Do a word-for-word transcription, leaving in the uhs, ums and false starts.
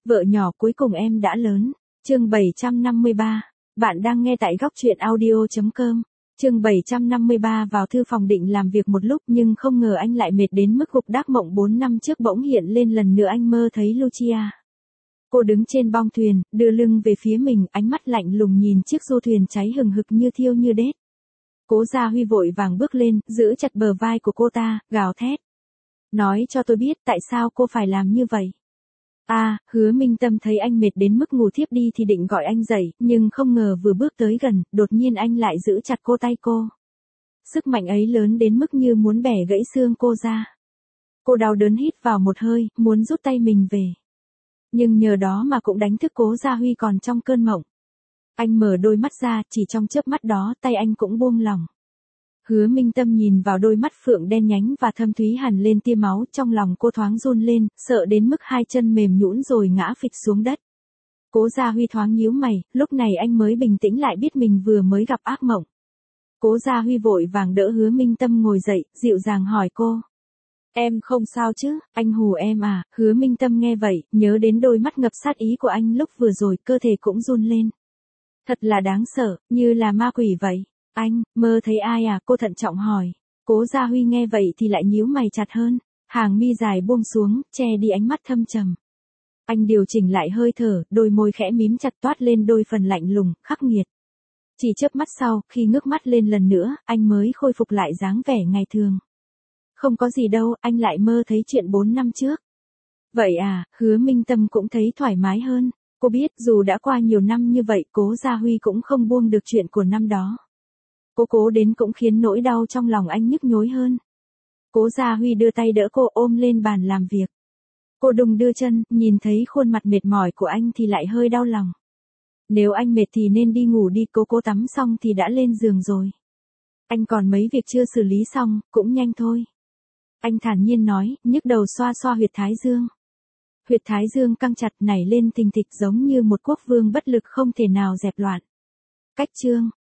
Vợ nhỏ cuối cùng em đã lớn. Chương bảy trăm năm mươi ba. Bạn đang nghe tại góc truyện audio chấm com. Chương bảy trăm năm mươi ba. Vào thư phòng định làm việc một lúc nhưng không ngờ anh lại mệt đến mức gục đác mộng bốn năm trước bỗng hiện lên lần nữa anh mơ thấy Lucia. Cô đứng trên bong thuyền, đưa lưng về phía mình, ánh mắt lạnh lùng nhìn chiếc du thuyền cháy hừng hực như thiêu như đét. Cố Gia Huy vội vàng bước lên, giữ chặt bờ vai của cô ta, gào thét. Nói cho tôi biết tại sao cô phải làm như vậy. À, Hứa Minh Tâm thấy anh mệt đến mức ngủ thiếp đi thì định gọi anh dậy, nhưng không ngờ vừa bước tới gần, đột nhiên anh lại giữ chặt cô tay cô. Sức mạnh ấy lớn đến mức như muốn bẻ gãy xương cô ra. Cô đau đớn hít vào một hơi, muốn rút tay mình về. Nhưng nhờ đó mà cũng đánh thức Cố Gia Huy còn trong cơn mộng. Anh mở đôi mắt ra, chỉ trong chớp mắt đó tay anh cũng buông lỏng. Hứa Minh Tâm nhìn vào đôi mắt phượng đen nhánh và thâm thúy hằn lên tia máu, trong lòng cô thoáng run lên, sợ đến mức hai chân mềm nhũn rồi ngã phịch xuống đất. Cố Gia Huy thoáng nhíu mày, lúc này anh mới bình tĩnh lại biết mình vừa mới gặp ác mộng. Cố Gia Huy vội vàng đỡ Hứa Minh Tâm ngồi dậy, dịu dàng hỏi cô. Em không sao chứ, anh hù em à? Hứa Minh Tâm nghe vậy, nhớ đến đôi mắt ngập sát ý của anh lúc vừa rồi, cơ thể cũng run lên. Thật là đáng sợ, như là ma quỷ vậy. Anh, mơ thấy ai à? Cô thận trọng hỏi. Cố Gia Huy nghe vậy thì lại nhíu mày chặt hơn, hàng mi dài buông xuống, che đi ánh mắt thâm trầm. Anh điều chỉnh lại hơi thở, đôi môi khẽ mím chặt toát lên đôi phần lạnh lùng, khắc nghiệt. Chỉ chớp mắt sau, khi ngước mắt lên lần nữa, anh mới khôi phục lại dáng vẻ ngày thường. Không có gì đâu, anh lại mơ thấy chuyện bốn năm trước. Vậy à? Hứa Minh Tâm cũng thấy thoải mái hơn. Cô biết dù đã qua nhiều năm như vậy, Cố Gia Huy cũng không buông được chuyện của năm đó. Cô cố đến cũng khiến nỗi đau trong lòng anh nhức nhối hơn. Cố Gia Huy đưa tay đỡ cô ôm lên bàn làm việc. Cô đùng đưa chân, nhìn thấy khuôn mặt mệt mỏi của anh thì lại hơi đau lòng. Nếu anh mệt thì nên đi ngủ đi, cô cố tắm xong thì đã lên giường rồi. Anh còn mấy việc chưa xử lý xong, cũng nhanh thôi. Anh thản nhiên nói, nhức đầu xoa xoa huyệt thái dương. Huyệt thái dương căng chặt nảy lên thình thịch giống như một quốc vương bất lực không thể nào dẹp loạn. Cách chương.